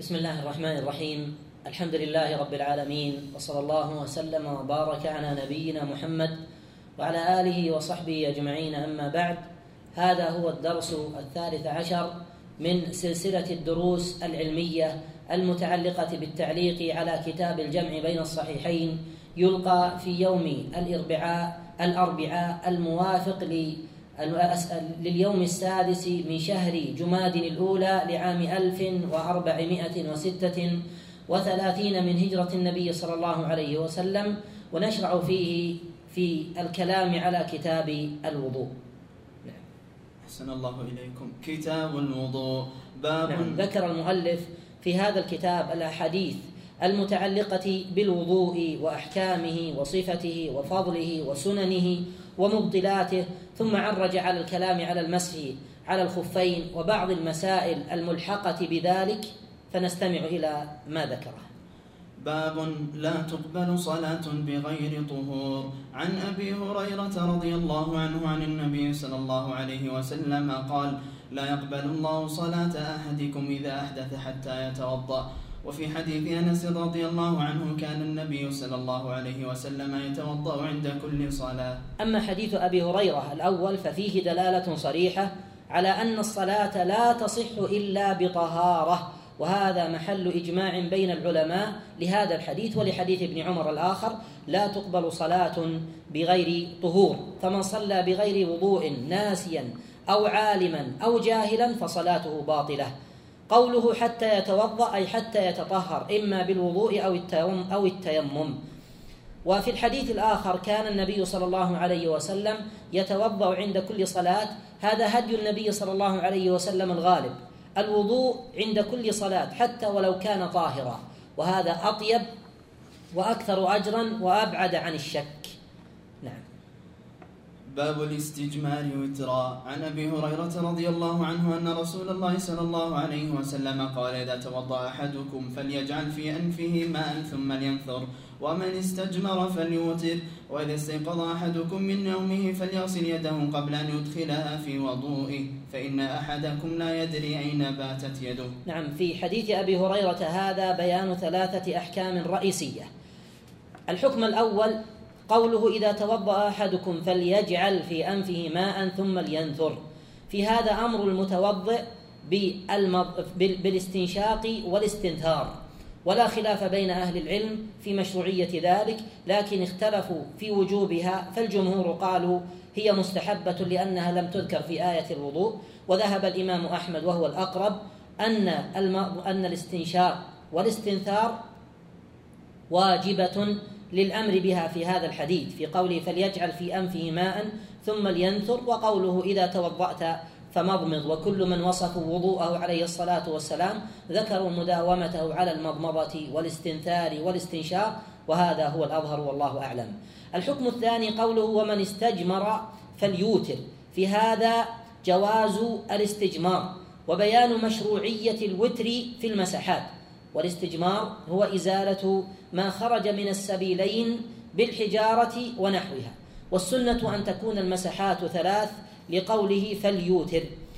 بسم الله الرحمن الرحيم. الحمد لله رب العالمين، وصلى الله وسلم وبارك على نبينا محمد وعلى آله وصحبه أجمعين. أما بعد، هذا هو الدرس 13 من سلسلة الدروس العلمية المتعلقة بالتعليق على كتاب الجمع بين الصحيحين، يلقى في يوم الأربعاء الموافق لليوم السادس من شهر جماد الأولى لعام 1436 من هجرة النبي صلى الله عليه وسلم، ونشرع فيه في الكلام على كتاب الوضوء. أحسن الله إليكم. كتاب الوضوء. باب. ذكر المؤلف في هذا الكتاب الأحاديث المتعلقة بالوضوء وأحكامه وصفته وفضله وسننه ومبطلاته، ثم عرج على الكلام على المسح على الخفين وبعض المسائل الملحقة بذلك، فنستمع إلى ما ذكره. باب لا تقبل صلاة بغير طهور. عن أبي هريرة رضي الله عنه عن النبي صلى الله عليه وسلم قال: لا يقبل الله صلاة أحدكم إذا أحدث حتى يتوضأ. وفي حديث أنس رضي الله عنه كان النبي صلى الله عليه وسلم يتوضأ عند كل صلاة. أما حديث أبي هريرة الأول ففيه دلالة صريحة على أن الصلاة لا تصح إلا بطهارة، وهذا محل إجماع بين العلماء لهذا الحديث ولحديث ابن عمر الآخر: لا تقبل صلاة بغير طهور، فمن صلى بغير وضوء ناسيا أو عالما أو جاهلا فصلاته باطلة. قوله حتى يتوضأ أي حتى يتطهر، إما بالوضوء أو التيمم. وفي الحديث الآخر كان النبي صلى الله عليه وسلم يتوضأ عند كل صلاة، هذا هدي النبي صلى الله عليه وسلم الغالب، الوضوء عند كل صلاة حتى ولو كان طاهرا، وهذا أطيب وأكثر أجرا وأبعد عن الشك. نعم. باب الاستجمار وترا. عن أبي هريرة رضي الله عنه أن رسول الله صلى الله عليه وسلم قال: إذا توضأ أحدكم فليجعل في أنفه ماء ثم لينثر، ومن استجمر فليوتر، وإذا استيقظ أحدكم من نومه فليغسل يده قبل أن يدخلها في وضوئه، فإن أحدكم لا يدري أين باتت يده. نعم. في حديث أبي هريرة هذا بيان 3 أحكام رئيسية. الحكم الأول قوله: إذا توضأ أحدكم فليجعل في أنفه ماء ثم لينثر. في هذا أمر المتوضئ بالاستنشاق والاستنثار، ولا خلاف بين أهل العلم في مشروعية ذلك، لكن اختلفوا في وجوبها، فالجمهور قالوا هي مستحبة لأنها لم تذكر في آية الوضوء، وذهب الإمام أحمد وهو الأقرب أن الاستنشاق والاستنثار واجبة للأمر بها في هذا الحديث، في قوله فليجعل في أنفه ماء ثم لينثر، وقوله إذا توضأت فمضمض. وكل من وصفوا وضوءه عليه الصلاة والسلام ذكروا مداومته على المضمضة والاستنثار والاستنشاق، وهذا هو الأظهر والله أعلم. الحكم الثاني قوله: ومن استجمر فليوتر. في هذا جواز الاستجمار وبيان مشروعية الوتر في المساحات، والاستجمار هو إزالة ما خرج من السبيلين بالحجارة ونحوها، والسنة أن تكون المساحات 3 لقوله فليوتر.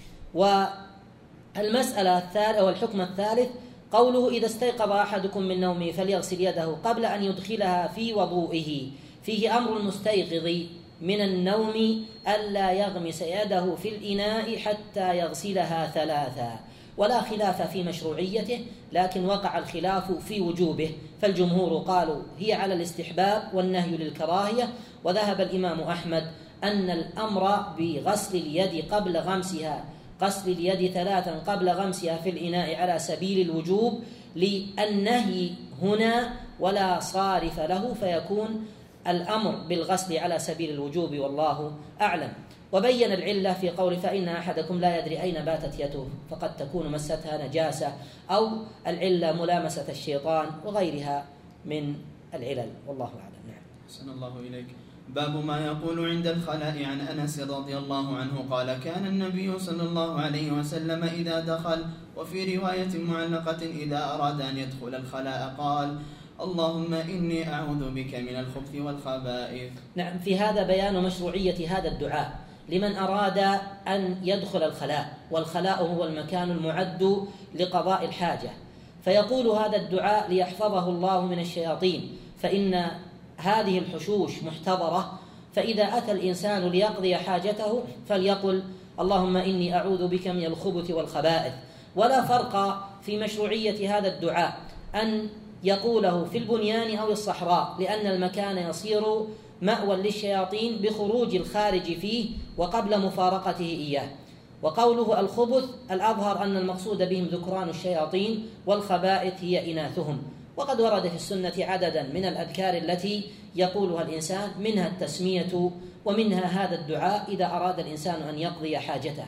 والمسألة الثالثة والحكم الثالث قوله: إذا استيقظ أحدكم من نومه فليغسل يده قبل أن يدخلها في وضوئه. فيه أمر المستيقظ من النوم ألا يغمس يده في الإناء حتى يغسلها 3، ولا خلاف في مشروعيته، لكن وقع الخلاف في وجوبه، فالجمهور قالوا هي على الاستحباب والنهي للكراهية، وذهب الإمام أحمد أن الأمر بغسل اليد قبل غمسها، غسل اليد 3 قبل غمسها في الإناء على سبيل الوجوب، للنهي هنا ولا صارف له، فيكون الأمر بالغسل على سبيل الوجوب والله أعلم. وبين العلة في قول فإن أحدكم لا يدري أين باتت يده، فقد تكون مستها نجاسة، أو العلة ملامسة الشيطان وغيرها من العلل، والله أعلم. نعم. أحسن الله إليك. باب ما يقول عند الخلاء. عن أنس رضي الله عنه قال: كان النبي صلى الله عليه وسلم إذا دخل، وفي رواية معلقة إذا أراد أن يدخل الخلاء قال: اللهم إني أعوذ بك من الخبث والخبائث. نعم. في هذا بيان مشروعية هذا الدعاء لمن أراد أن يدخل الخلاء، والخلاء هو المكان المعد لقضاء الحاجة، فيقول هذا الدعاء ليحفظه الله من الشياطين، فإن هذه الحشوش محتضرة. فإذا أتى الإنسان ليقضي حاجته فليقل اللهم إني أعوذ بك من الخبث والخبائث. ولا فرق في مشروعية هذا الدعاء أن يقوله في البنيان أو الصحراء، لأن المكان يصير مأوى للشياطين بخروج الخارج فيه وقبل مفارقته إياه. وقوله الخبث الأظهر أن المقصود بهم ذكران الشياطين، والخبائث هي إناثهم. وقد ورد في السنة عددا من الأذكار التي يقولها الإنسان، منها التسمية ومنها هذا الدعاء إذا أراد الإنسان أن يقضي حاجته.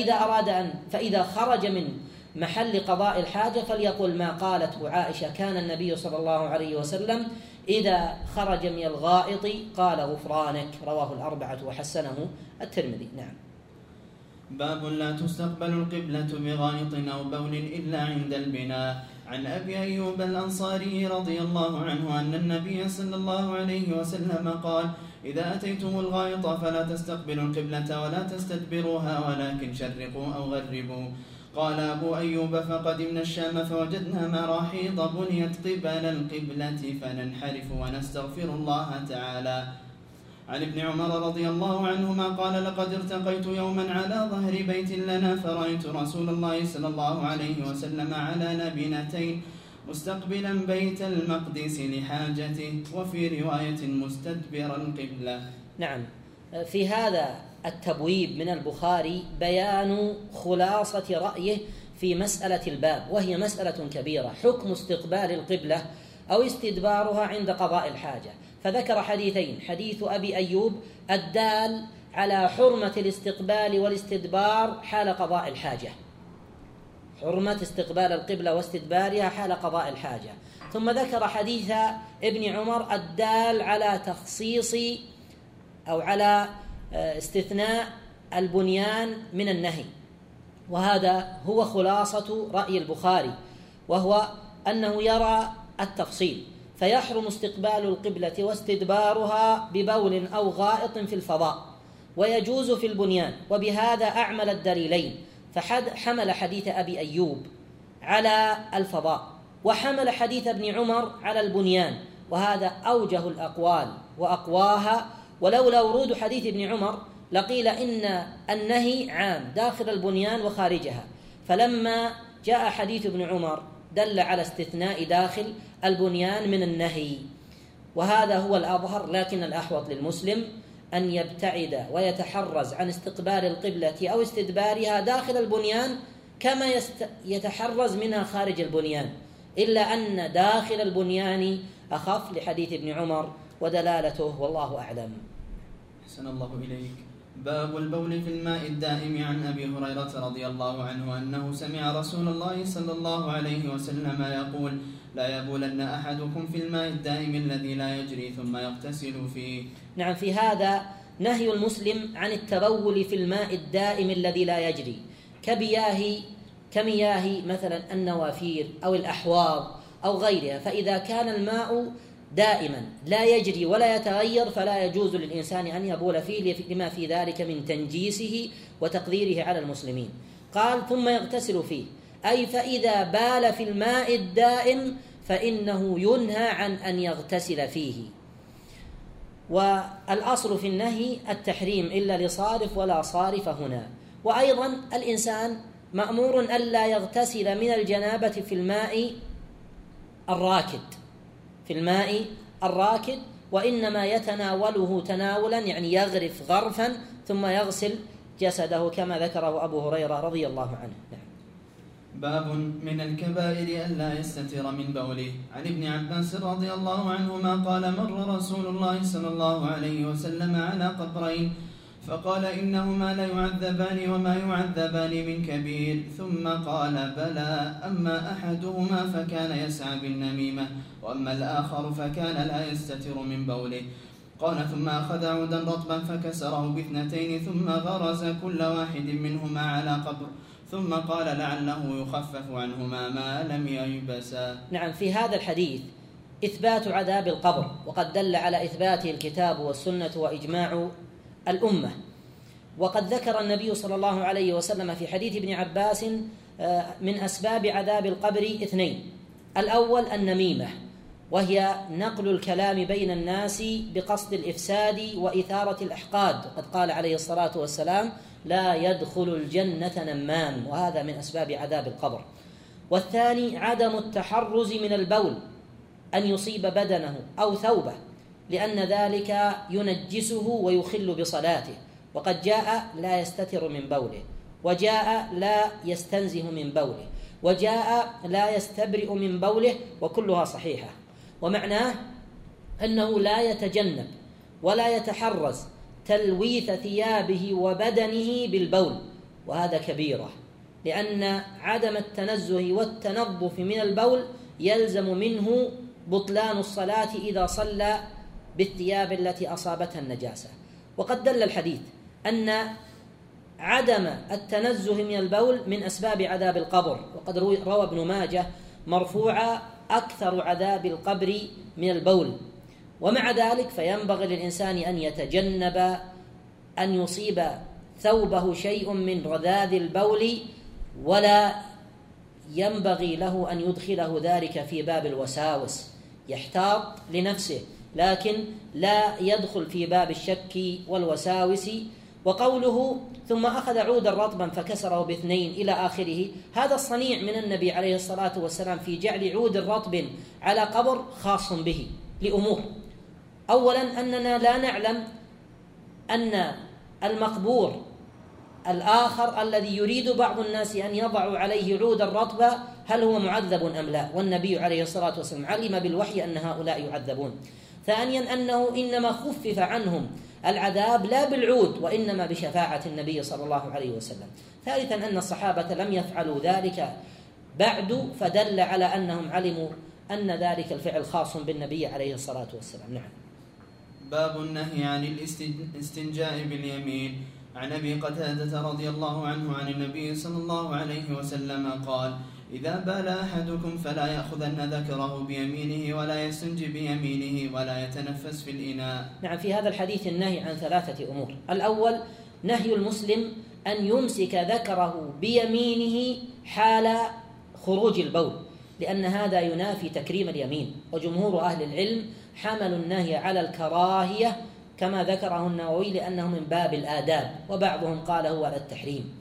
فإذا خرج من محل قضاء الحاجة فليقل ما قالت عائشة: كان النبي صلى الله عليه وسلم إذا خرج من الغائط قال غفرانك، رواه الأربعة وحسنه الترمذي. نعم. باب لا تستقبل القبلة بغائط أو بول إلا عند البناء. عن أبي أيوب الأنصاري رضي الله عنه أن النبي صلى الله عليه وسلم قال: إذا أتيتم الغائط فلا تستقبلوا القبلة ولا تستدبروها ولكن شرقوا أو غربوا. قال أبو أيوب: فقدمنا الشام فوجدنا مراحيض بنيت قبل القبلة فننحرف ونستغفر الله تعالى. عن ابن عمر رضي الله عنهما قال: لقد ارتقيت يوما على ظهر بيت لنا فرأيت رسول الله صلى الله عليه وسلم على لبنتين مستقبلا بيت المقدس لحاجته، وفي رواية مستدبر القبلة. نعم. في هذا التبويب من البخاري بيان خلاصة رأيه في مسألة الباب، وهي مسألة كبيرة: حكم استقبال القبلة أو استدبارها عند قضاء الحاجة. فذكر حديثين: حديث أبي أيوب الدال على حرمة الاستقبال والاستدبار حال قضاء الحاجة، حرمة استقبال القبلة واستدبارها حال قضاء الحاجة. ثم ذكر حديث ابن عمر الدال على تخصيص أو على استثناء البنيان من النهي. وهذا هو خلاصة رأي البخاري، وهو أنه يرى التفصيل، فيحرم استقبال القبلة واستدبارها ببول أو غائط في الفضاء، ويجوز في البنيان. وبهذا أعمل الدليلين، فحمل حديث أبي أيوب على الفضاء، وحمل حديث ابن عمر على البنيان، وهذا أوجه الأقوال وأقواها. ولولا ورود حديث ابن عمر لقيل إن النهي عام داخل البنيان وخارجها، فلما جاء حديث ابن عمر دل على استثناء داخل البنيان من النهي، وهذا هو الأظهر. لكن الأحوط للمسلم أن يبتعد ويتحرز عن استقبال القبلة أو استدبارها داخل البنيان كما يتحرز منها خارج البنيان، إلا أن داخل البنيان أخف لحديث ابن عمر ودلالته، والله أعلم. أحسن الله إليك. باب البول في الماء الدائم. عن أبي هريرة رضي الله عنه أنه سمع رسول الله صلى الله عليه وسلم يقول: لا يبولن أحدكم في الماء الدائم الذي لا يجري ثم يغتسل فيه. نعم. في هذا نهي المسلم عن التبول في الماء الدائم الذي لا يجري، كمياه مثلا النوافير أو الأحواض أو غيرها. فإذا كان الماء دائما لا يجري ولا يتغير فلا يجوز للإنسان أن يبول فيه، لما في ذلك من تنجيسه وتقديره على المسلمين. قال: ثم يغتسل فيه، أي فإذا بال في الماء الدائم فإنه ينهى عن أن يغتسل فيه. والأصل في النهي التحريم إلا لصارف ولا صارف هنا. وأيضا الإنسان مأمور ألا يغتسل من الجنابة في الماء الراكد، وإنما يتناوله تناولا، يعني يغرف غرفا ثم يغسل جسده كما ذكره أبو هريرة رضي الله عنه. نعم. باب من الكبائر ألا يستتر من بوله. عن ابن عباس رضي الله عنهما قال: مر رسول الله صلى الله عليه وسلم على قبرين فقال: إنهما ليعذبان وما يعذبان من كبير، ثم قال: بلى، أما أحدهما فكان يسعى بالنميمة، وأما الآخر فكان لا يستتر من بوله. قال: ثم أخذ عودا رطبا فكسره باثنتين، ثم غرز كل واحد منهما على قبر، ثم قال: لعله يخفف عنهما ما لم ييبسا. نعم. في هذا الحديث إثبات عذاب القبر، وقد دل على إثباته الكتاب والسنة وإجماع الأمة. وقد ذكر النبي صلى الله عليه وسلم في حديث ابن عباس من أسباب عذاب القبر 2: الأول النميمة، وهي نقل الكلام بين الناس بقصد الإفساد وإثارة الأحقاد، قد قال عليه الصلاة والسلام: لا يدخل الجنة نمام، وهذا من أسباب عذاب القبر. والثاني عدم التحرز من البول، أن يصيب بدنه أو ثوبه، لأن ذلك ينجسه ويخل بصلاته، وقد جاء لا يستتر من بوله، وجاء لا يستنزه من بوله، وجاء لا يستبرئ من بوله، وكلها صحيحة. ومعناه أنه لا يتجنب ولا يتحرز تلويث ثيابه وبدنه بالبول، وهذا كبيرة، لأن عدم التنزه والتنظف من البول يلزم منه بطلان الصلاة إذا صلى بالثياب التي أصابتها النجاسة. وقد دل الحديث أن عدم التنزه من البول من أسباب عذاب القبر، وقد روى ابن ماجه مرفوعا: أكثر عذاب القبر من البول. ومع ذلك فينبغي للإنسان أن يتجنب أن يصيب ثوبه شيء من رذاذ البول، ولا ينبغي له أن يدخله ذلك في باب الوساوس، يحتاط لنفسه لكن لا يدخل في باب الشك والوساوس. وقوله: ثم أخذ عودا رطبا فكسره باثنين إلى آخره، هذا الصنيع من النبي عليه الصلاة والسلام في جعل عود رطب على قبر خاص به لأمور. أولا أننا لا نعلم أن المقبور الآخر الذي يريد بعض الناس أن يضعوا عليه عودا رطبا هل هو معذب أم لا، والنبي عليه الصلاة والسلام علم بالوحي أن هؤلاء يعذبون. ثانيا أنه إنما خفف عنهم العذاب لا بالعود وإنما بشفاعة النبي صلى الله عليه وسلم. ثالثا أن الصحابة لم يفعلوا ذلك بعد، فدل على أنهم علموا أن ذلك الفعل خاص بالنبي عليه الصلاة والسلام. نعم. باب النهي عن الاستنجاء باليمين. عن أبي قتادة رضي الله عنه عن النبي صلى الله عليه وسلم قال: إذا بال أحدكم فلا يأخذن ذكره بيمينه ولا يستنجي بيمينه ولا يتنفس في الإناء. نعم، في هذا الحديث النهي عن ثلاثة أمور. الأول نهي المسلم أن يمسك ذكره بيمينه حال خروج البول، لأن هذا ينافي تكريم اليمين، وجمهور أهل العلم حملوا النهي على الكراهية كما ذكره النووي لأنه من باب الآداب، وبعضهم قال هو على التحريم.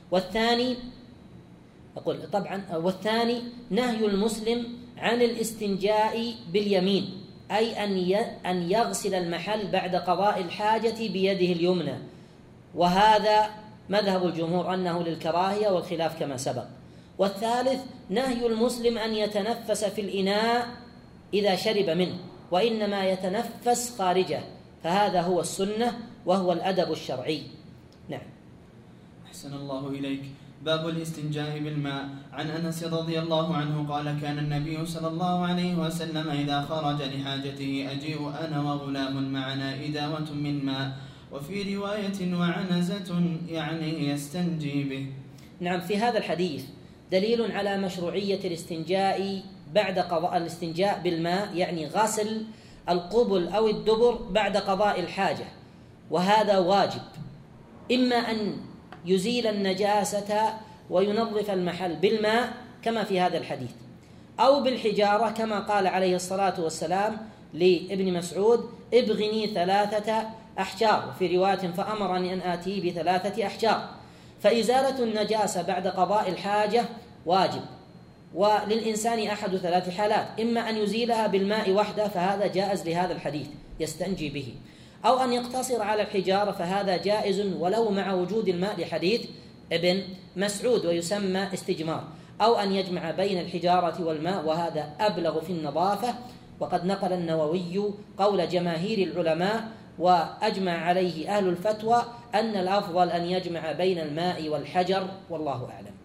والثاني نهي المسلم عن الاستنجاء باليمين، أي أن يغسل المحل بعد قضاء الحاجة بيده اليمنى، وهذا مذهب الجمهور أنه للكراهية والخلاف كما سبق. والثالث نهي المسلم أن يتنفس في الإناء إذا شرب منه، وإنما يتنفس خارجه، فهذا هو السنة وهو الأدب الشرعي. نعم. أحسن الله إليك. باب الاستنجاء بالماء. عن أنس رضي الله عنه قال: كان النبي صلى الله عليه وسلم إذا خرج لحاجته أجيء أنا وغلام معنا إداوة من ماء، وفي رواية وعنزة، يعني يستنجي به. نعم، في هذا الحديث دليل على مشروعية الاستنجاء بعد قضاء الاستنجاء بالماء، يعني غسل القبل أو الدبر بعد قضاء الحاجة، وهذا واجب، إما أن يزيل النجاسة وينظف المحل بالماء كما في هذا الحديث، أو بالحجارة كما قال عليه الصلاة والسلام لابن مسعود: ابغني 3 أحجار، وفي رواية فأمرني أن آتي ب3 أحجار. فإزالة النجاسة بعد قضاء الحاجة واجب، وللإنسان أحد 3 حالات: إما أن يزيلها بالماء وحده، فهذا جائز لهذا الحديث يستنجي به، أو أن يقتصر على الحجارة، فهذا جائز ولو مع وجود الماء لحديث ابن مسعود ويسمى استجمار، أو أن يجمع بين الحجارة والماء، وهذا أبلغ في النظافة. وقد نقل النووي قول جماهير العلماء وأجمع عليه أهل الفتوى أن الأفضل أن يجمع بين الماء والحجر، والله أعلم.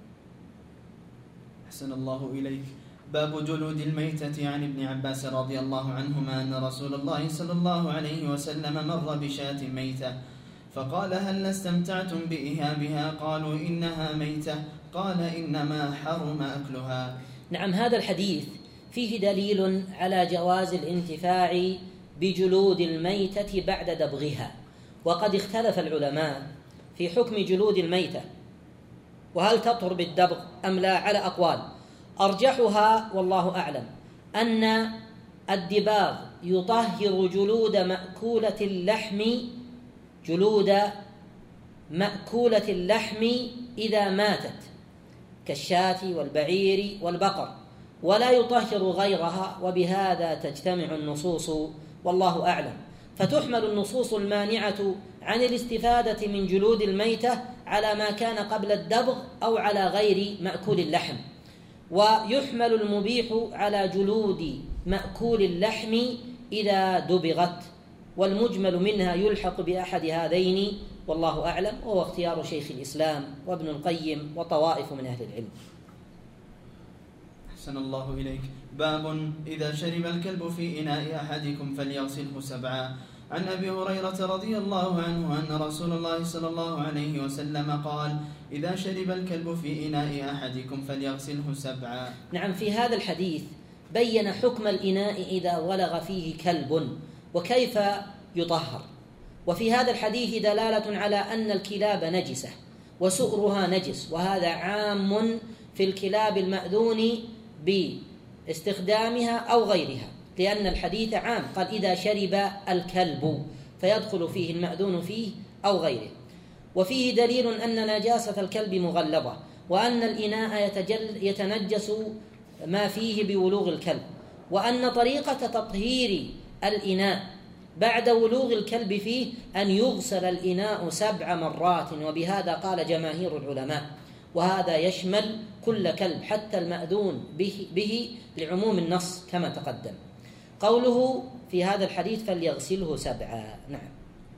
أحسن الله إليك. باب جلود الميتة. عن ابن عباس رضي الله عنهما أن رسول الله صلى الله عليه وسلم مر بشاة ميتة فقال: هل استمتعتم بإهابها؟ قالوا: إنها ميتة. قال: إنما حرم أكلها. نعم، هذا الحديث فيه دليل على جواز الانتفاع بجلود الميتة بعد دبغها، وقد اختلف العلماء في حكم جلود الميتة، وهل تطهر بالدبغ أم لا، على أقوال. أرجحها والله أعلم أن الدباغ يطهر جلود مأكولة اللحم إذا ماتت كالشاة والبعير والبقر، ولا يطهر غيرها، وبهذا تجتمع النصوص والله أعلم. فتحمل النصوص المانعة عن الاستفادة من جلود الميتة على ما كان قبل الدبغ أو على غير مأكول اللحم، ويحمل المبيح على جلود مأكول اللحم إذا دبغت، والمجمل منها يلحق بأحد هذين والله أعلم، وهو اختيار شيخ الإسلام وابن القيم وطوائف من أهل العلم. أحسن الله إليك. باب إذا شرب الكلب في إناء أحدكم فليغسله 7. عن أبي هريرة رضي الله عنه أن رسول الله صلى الله عليه وسلم قال: إذا شرب الكلب في إناء أحدكم فليغسله 7. نعم، في هذا الحديث بين حكم الإناء إذا ولغ فيه كلب وكيف يطهر، وفي هذا الحديث دلالة على أن الكلاب نجسة وسؤرها نجس، وهذا عام في الكلاب المأذون باستخدامها أو غيرها، لأن الحديث عام، قال إذا شرب الكلب، فيدخل فيه المأذون فيه أو غيره. وفيه دليل أن نجاسة الكلب مغلظة، وأن الإناء يتنجس ما فيه بولوغ الكلب، وأن طريقة تطهير الإناء بعد ولوغ الكلب فيه أن يغسل الإناء 7 مرات، وبهذا قال جماهير العلماء، وهذا يشمل كل كلب حتى المأذون به لعموم النص كما تقدم. قوله في هذا الحديث فليغسله 7. نعم.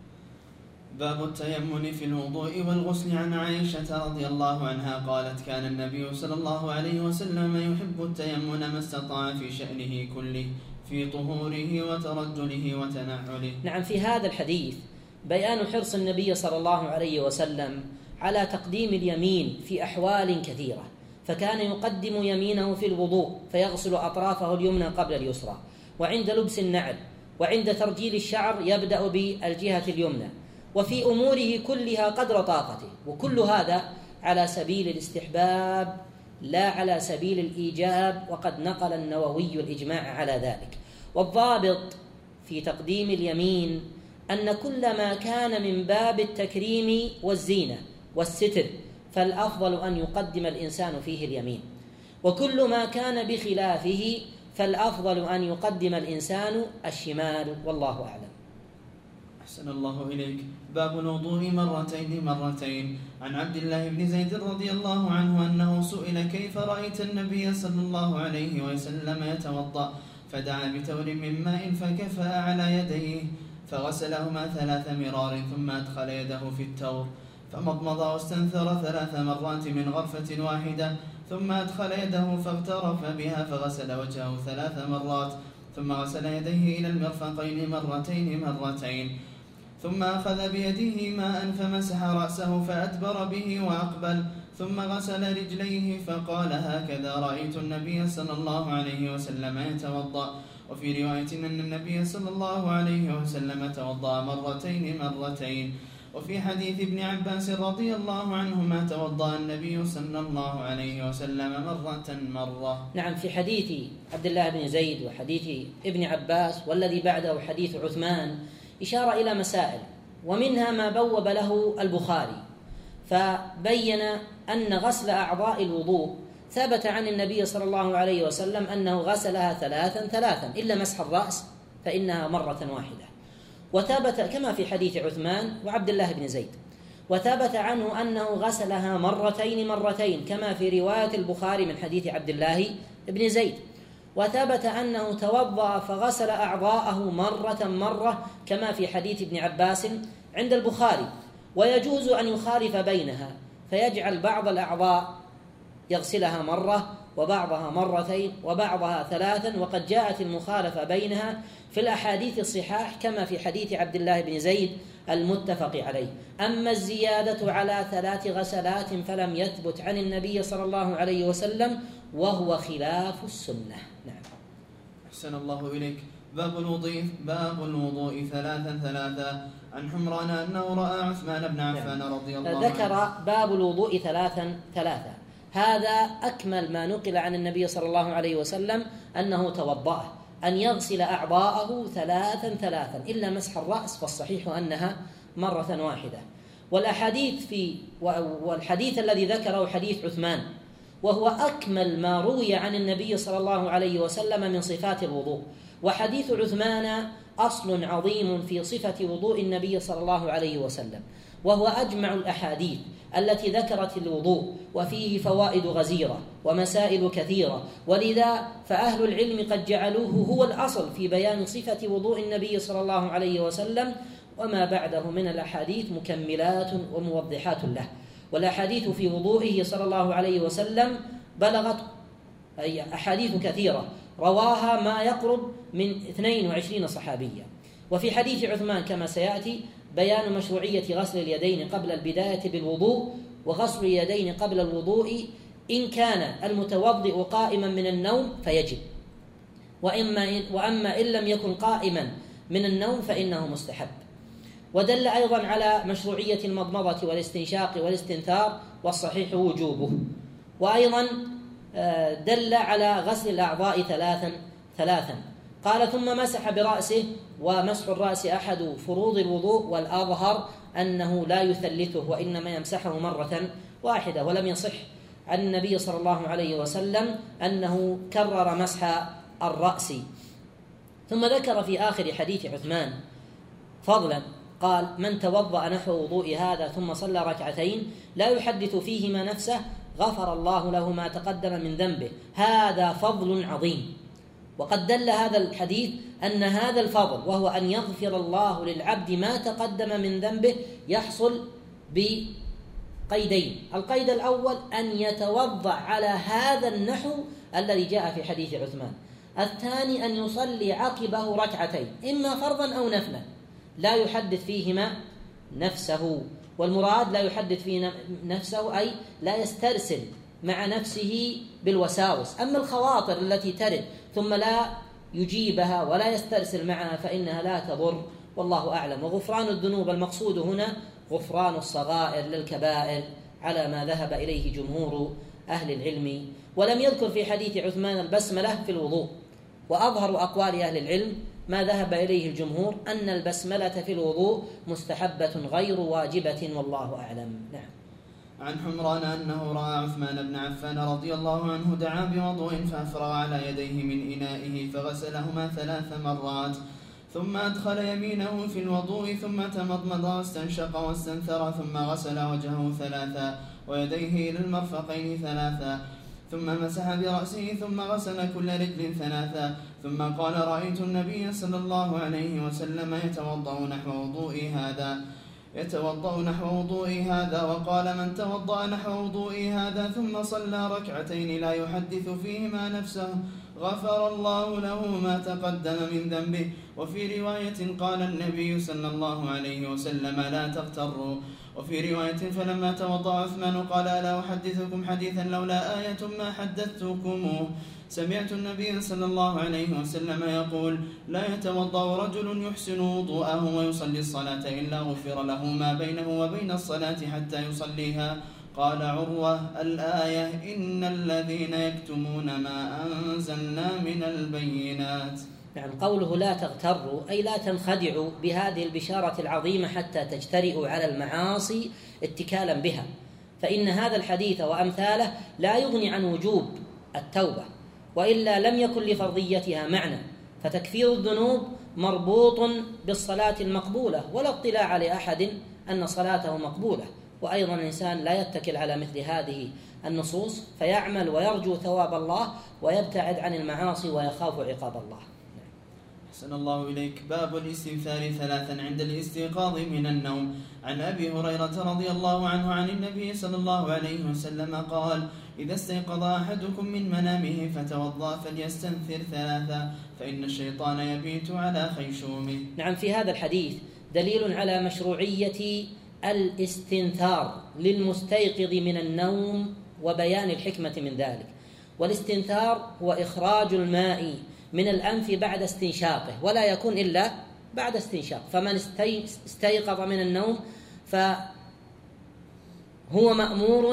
باب التيمم في الوضوء والغسل. عن عائشة رضي الله عنها قالت: كان النبي صلى الله عليه وسلم يحب التيمم ما استطاع في شأنه كله، في طهوره وترجله وتنعله. نعم، في هذا الحديث بيان حرص النبي صلى الله عليه وسلم على تقديم اليمين في أحوال كثيرة، فكان يقدم يمينه في الوضوء فيغسل أطرافه اليمنى قبل اليسرى، وعند لبس النعل، وعند ترجيل الشعر يبدأ بالجهة اليمنى، وفي أموره كلها قدر طاقته، وكل هذا على سبيل الاستحباب لا على سبيل الإيجاب، وقد نقل النووي الإجماع على ذلك. والضابط في تقديم اليمين أن كل ما كان من باب التكريم والزينة والستر فالأفضل أن يقدم الإنسان فيه اليمين، وكل ما كان بخلافه فالأفضل أن يقدم الإنسان الشمال، والله أعلم. أحسن الله إليك. باب الوضوء مرتين. عن عبد الله بن زيد رضي الله عنه أنه سئل: كيف رأيت النبي صلى الله عليه وسلم يتوضأ؟ فدعا بتور من ماء فكفأ على يديه فغسلهما 3 مرار، ثم أدخل يده في التور فمضمض واستنثر 3 مرات من غرفة واحدة، ثم أدخل يده فاغترف بها فغسل وجهه 3 مرات، ثم غسل يديه إلى المرفقين مرتين، ثم أخذ بيده ماء فمسح رأسه فأدبر به وأقبل، ثم غسل رجليه فقال: هكذا رأيت النبي صلى الله عليه وسلم يتوضأ. وفي رواية أن النبي صلى الله عليه وسلم توضأ مرتين. وفي حديث ابن عباس رضي الله عنهما توضأ النبي صلى الله عليه وسلم مرة. نعم، في حديث عبد الله بن زيد وحديث ابن عباس والذي بعده حديث عثمان إشارة إلى مسائل، ومنها ما بوب له البخاري، فبين أن غسل أعضاء الوضوء ثبت عن النبي صلى الله عليه وسلم أنه غسلها 3 إلا مسح الرأس فإنها مرة واحدة، وثبت كما في حديث عثمان وعبد الله بن زيد، وثبت عنه أنه غسلها مرتين كما في رواية البخاري من حديث عبد الله بن زيد، وثبت أنه توضأ فغسل أعضاءه مرة كما في حديث ابن عباس عند البخاري. ويجوز أن يخالف بينها فيجعل بعض الأعضاء يغسلها مرة وبعضها مرتين وبعضها 3، وقد جاءت المخالفة بينها في الأحاديث الصحاح كما في حديث عبد الله بن زيد المتفق عليه. أما الزيادة على 3 غسلات فلم يثبت عن النبي صلى الله عليه وسلم، وهو خلاف السنة. نعم. أحسن الله إليك. باب الوضوء 3. عن حمران أنه رأى عثمان بن عفان رضي الله عنه. ذكر باب الوضوء 3. هذا أكمل ما نقل عن النبي صلى الله عليه وسلم أنه توضأ، أن يغسل أعضاءه ثلاثا إلا مسح الرأس، فالصحيح أنها مرة واحدة. والحديث الذي ذكره حديث عثمان، وهو أكمل ما روي عن النبي صلى الله عليه وسلم من صفات الوضوء. وحديث عثمان أصل عظيم في صفة وضوء النبي صلى الله عليه وسلم، وهو أجمع الأحاديث التي ذكرت الوضوء، وفيه فوائد غزيرة ومسائل كثيرة، ولذا فأهل العلم قد جعلوه هو الأصل في بيان صفة وضوء النبي صلى الله عليه وسلم، وما بعده من الأحاديث مكملات وموضحات له. والأحاديث في وضوئه صلى الله عليه وسلم بلغت أي أحاديث كثيرة رواها ما يقرب من 22 صحابيا. وفي حديث عثمان كما سيأتي بيان مشروعية غسل اليدين قبل البداية بالوضوء، وغسل اليدين قبل الوضوء إن كان المتوضئ قائما من النوم فيجب، وأما إن لم يكن قائما من النوم فإنه مستحب. ودل أيضا على مشروعية المضمضة والاستنشاق والاستنثار، والصحيح وجوبه. وأيضا دل على غسل الأعضاء ثلاثا. قال ثم مسح برأسه، ومسح الرأس أحد فروض الوضوء، والأظهر أنه لا يثلثه وإنما يمسحه مرة واحدة، ولم يصح عن النبي صلى الله عليه وسلم أنه كرر مسح الرأس. ثم ذكر في آخر حديث عثمان فضلا، قال من توضأ نحو وضوء هذا ثم صلى ركعتين لا يحدث فيهما نفسه غفر الله له ما تقدم من ذنبه. هذا فضل عظيم. وقد دل هذا الحديث أن هذا الفضل، وهو أن يغفر الله للعبد ما تقدم من ذنبه، يحصل بقيدين. القيد الأول أن يتوضأ على هذا النحو الذي جاء في حديث عثمان. الثاني أن يصلي عقبه ركعتين، إما فرضا أو نفلا، لا يحدث فيهما نفسه. والمراد لا يحدث فيه نفسه أي لا يسترسل مع نفسه بالوساوس. أما الخواطر التي ترد ثم لا يجيبها ولا يسترسل معها فإنها لا تضر، والله أعلم. وغفران الذنوب المقصود هنا غفران الصغائر للكبائر على ما ذهب إليه جمهور أهل العلم. ولم يذكر في حديث عثمان البسملة في الوضوء، وأظهر أقوال أهل العلم ما ذهب إليه الجمهور أن البسملة في الوضوء مستحبة غير واجبة، والله أعلم. نعم. عن حمران أنه رأى عثمان بن عفان رضي الله عنه دعا بوضوء فأفرغ على يديه من إنائه فغسلهما 3 مرات، ثم أدخل يمينه في الوضوء، ثم تمضمض واستنشق واستنثر، ثم غسل وجهه 3 ويديه إلى المرفقين 3، ثم مسح برأسه، ثم غسل كل رجل 3، ثم قال رأيت النبي صلى الله عليه وسلم يتوضأ نحو وضوئي هذا، وقال من توضأ نحو وضوئي هذا ثم صلى ركعتين لا يحدث فيهما نفسه غفر الله له ما تقدم من ذنبه. وفي رواية قال النبي صلى الله عليه وسلم لا تغتروا. وفي رواية فلما توضأ عثمان قال ألا أحدثكم حديثا لولا آية ما حدثتكموه. سمعت النبي صلى الله عليه وسلم يقول لا يتوضأ رجل يحسن وضوءه ويصلي الصلاة إلا غفر له ما بينه وبين الصلاة حتى يصليها. قال عروة الآية إن الذين يكتمون ما أنزلنا من البينات. يعني قوله لا تغتروا أي لا تنخدعوا بهذه البشارة العظيمة حتى تجترئوا على المعاصي اتكالا بها، فإن هذا الحديث وأمثاله لا يغني عن وجوب التوبة، وإلا لم يكن لفرضيتها معنى. فتكفير الذنوب مربوط بالصلاة المقبولة، ولا اطلاع لأحد أن صلاته مقبولة. وأيضا الإنسان لا يتكل على مثل هذه النصوص، فيعمل ويرجو ثواب الله ويبتعد عن المعاصي ويخاف عقاب الله. أحسن الله إليك. باب الاستنثار 3 عند الاستيقاظ من النوم. عن أبي هريرة رضي الله عنه عن النبي صلى الله عليه وسلم قال إذا استيقظ أحدكم من منامه فتوضأ فليستنثر 3 فإن الشيطان يبيت على خيشومه. نعم، في هذا الحديث دليل على مشروعية الاستنثار للمستيقظ من النوم وبيان الحكمة من ذلك. والاستنثار هو إخراج الماء من الأنف بعد استنشاقه، ولا يكون إلا بعد استنشاق. فمن استيقظ من النوم فهو مأمور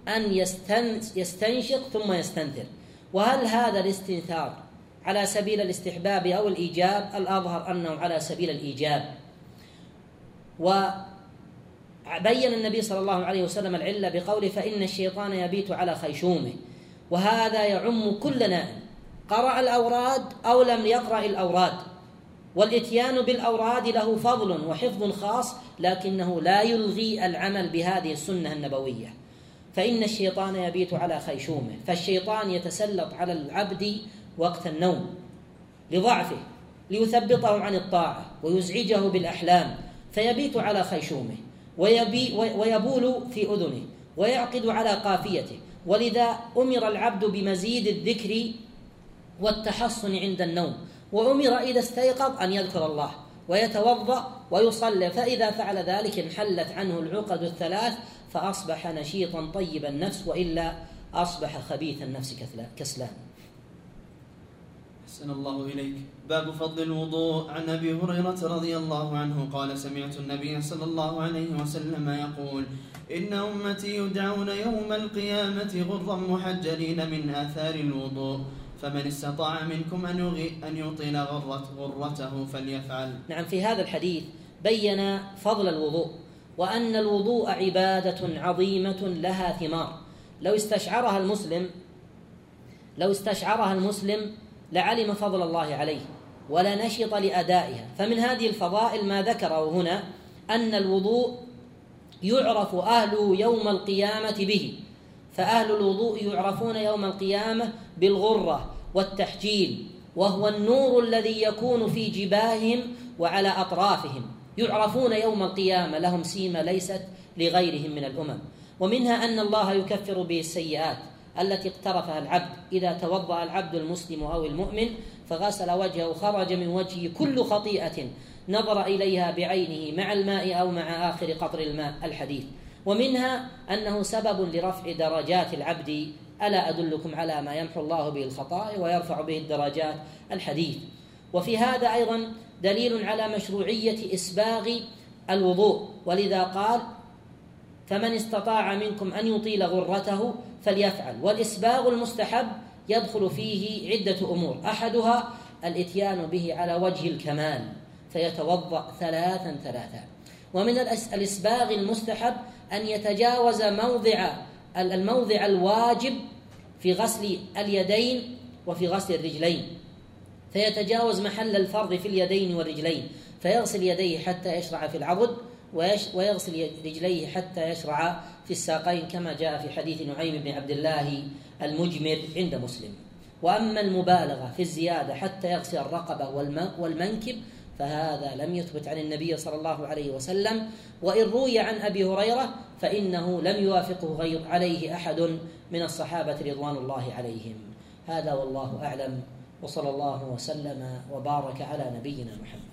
أن يستنشق ثم يستنثر. وهل هذا الاستنثار على سبيل الاستحباب أو الإيجاب؟ الأظهر أنه على سبيل الإيجاب. وبين النبي صلى الله عليه وسلم العلة بقوله فإن الشيطان يبيت على خيشومه، وهذا يعم كل نائم قرأ الأوراد أو لم يقرأ الأوراد، والإتيان بالأوراد له فضل وحفظ خاص، لكنه لا يلغي العمل بهذه السنة النبوية. فإن الشيطان يبيت على خيشومه، فالشيطان يتسلط على العبد وقت النوم لضعفه ليثبطه عن الطاعة ويزعجه بالأحلام، فيبيت على خيشومه ويبول في أذنه ويعقد على قافيته. ولذا أمر العبد بمزيد الذكر والتحصن عند النوم، وأمر إذا استيقظ أن يذكر الله ويتوضأ ويصلي، فإذا فعل ذلك انحلت عنه العقد الثلاث فأصبح نشيطا طيب النفس، وإلا أصبح خبيث النفس كسلان. أحسن الله إليك. باب فضل الوضوء. عن أبي هريرة رضي الله عنه قال سمعت النبي صلى الله عليه وسلم يقول إن أمتي يدعون يوم القيامة غرا محجلين من آثار الوضوء، فمن استطاع منكم أن يطيل غرته فليفعل. نعم، في هذا الحديث بين فضل الوضوء، وأن الوضوء عبادة عظيمة لها ثمار لو استشعرها المسلم لعلم فضل الله عليه ولا نشط لأدائها. فمن هذه الفضائل ما ذكره هنا أن الوضوء يعرف أهله يوم القيامة به، فأهل الوضوء يعرفون يوم القيامة بالغرة والتحجيل، وهو النور الذي يكون في جباههم وعلى أطرافهم، يعرفون يوم القيامة لهم سيمة ليست لغيرهم من الأمم. ومنها أن الله يكفر به السيئات التي اقترفها العبد. إذا توضأ العبد المسلم أو المؤمن فغسل وجهه خرج من وجهه كل خطيئة نظر إليها بعينه مع الماء أو مع آخر قطر الماء الحديث. ومنها أنه سبب لرفع درجات العبد. ألا أدلكم على ما يمحو الله به الخطايا ويرفع به الدرجات الحديث. وفي هذا أيضا دليل على مشروعية إسباغ الوضوء، ولذا قال فمن استطاع منكم أن يطيل غرته فليفعل. والإسباغ المستحب يدخل فيه عدة أمور، أحدها الإتيان به على وجه الكمال فيتوضأ ثلاثا. ومن الإسباغ المستحب أن يتجاوز الموضع الواجب في غسل اليدين وفي غسل الرجلين، فيتجاوز محل الفرض في اليدين والرجلين، فيغسل يديه حتى يشرع في العضد ويغسل رجليه حتى يشرع في الساقين، كما جاء في حديث نعيم بن عبد الله المجمر عند مسلم. وأما المبالغة في الزيادة حتى يغسل الرقبة والمنكب فهذا لم يثبت عن النبي صلى الله عليه وسلم، وإن روي عن أبي هريرة فإنه لم يوافقه عليه أحد من الصحابة رضوان الله عليهم. هذا والله أعلم، وصلى الله وسلم وبارك على نبينا محمد.